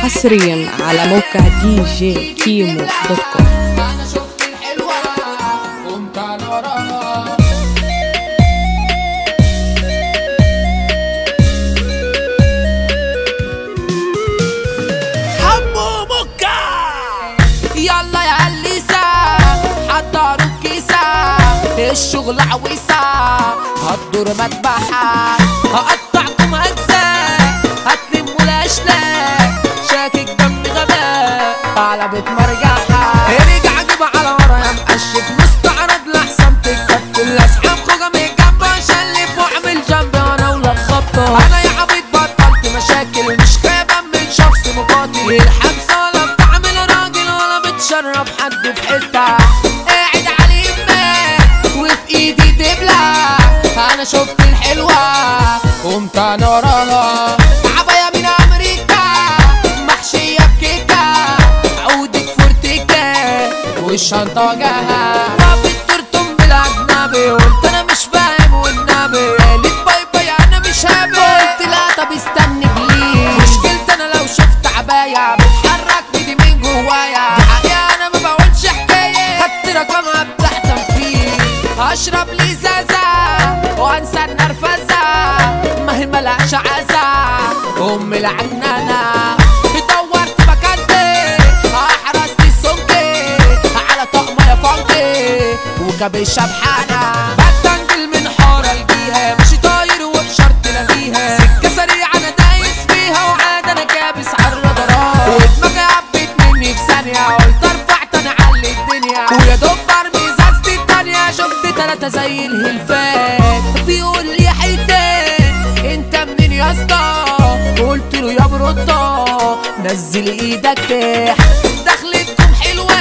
حصريا على موقع djkimo.com. انا شفت الحلوة قمت على وراها. حمو مكة يلا يا هليسة حضروا الكيسة الشغل عويسة هتدور مذبحة هقطعكم أجزاء هتلموا الأشلاء شاكك دم غباء على بيت مرجحة رجع جيب على ورا يا مقشف مستعرض لحسن تتكتل أسحب خوجة من الجنب أشلف وأعمل جنبي أنا ولا خبطة. أنا يا عبيط بطلت مشاكل مش خايبة من شخص مقاتل الحبسة ولا بتعمل راجل ولا بتشرب حد في حتة قاعد على يمك وفي إيدي دبلة. أنا شفت الحلوة قمت أنا وراها عباية من أمريكا محشية بكيكة عودة فورتيكا والشنطة جاها رافض ترتم بالأجنبي قلت أنا مش فاهم والنبي قالت باي باي أنا مش هابي قلت لا طب استني بليز مشكلتي أنا لو شفت عباية بتحرك بدي من جوايا دي حقيقة أنا ما بقولش حكاية خدت رقمها بتاع تنفيذ أشرب لي زازة وأنسى النرفزة ما هي ملهاش عزة أم العجنانة دورت مكانتي حرست السمكي على طقمة يا فانكي وكبشة بحانة بتنجل من حارة الجيها ماشي طاير وبشرط لاغيها سكة سريعة أنا دايس فيها وعاد أنا كابس عالرادارات ودماغي عبت مني في ثانية قلت ارفع تاني علي الدنيا ويا دوب برمي ازازتي التانية شفت تلاتة زي الهلفان بيقول لي حيتين انت منين يا اسطى قلت له يا بروطة نزل ايدك تحت دخلتكم حلوة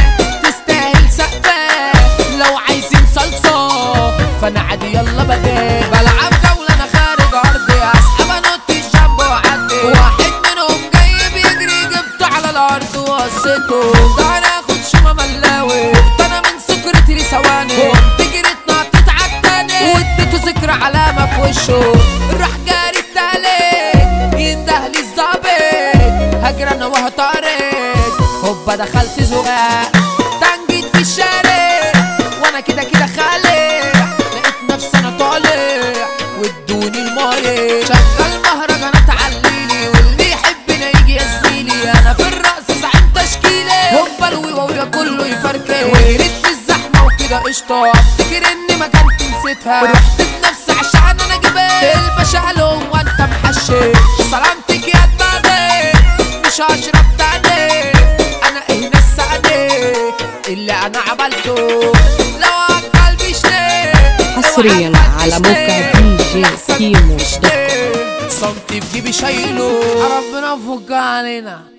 تستاهل سقفة لو عايزين صلصة فانا عادي يلا بدأ بلعب جولة انا خارج ارضي اسحب انط الجنب وعدي واحد منهم جاي بيجري جبته على الارض وقصته ده انا اخد شومة ملاوي انا من سكرتي لثواني وقمت جريت نطيت عالتاني واديته ذكرى علامة في وشه راح جاري التالت يندهلي الظابط هجري انا وهطارد هوبا دخلت زقاق تنجيت في الشارع وانا كده كده خالع لقيت نفسي انا طالع وادوني المايه شغال مهرجانات عليلي واللي يحبنا يجي يا زميلي انا في الرقص زعيم تشكيلي هوبا الويوه ويا كله يفركش وجريت في الزحمه وكده قشطه افتكر اني مكانتي نسيتها رحت بنفسي عشان انا جبت الباشا لهم وانت محشش سلامتك يا دماغي مش هشرب تاني انا ايه نساني اللي انا عملته لو عالقلبي شلي حصريا على موقع djkimo.com. صمتي في جيبي شايله ربنا يفك علينا.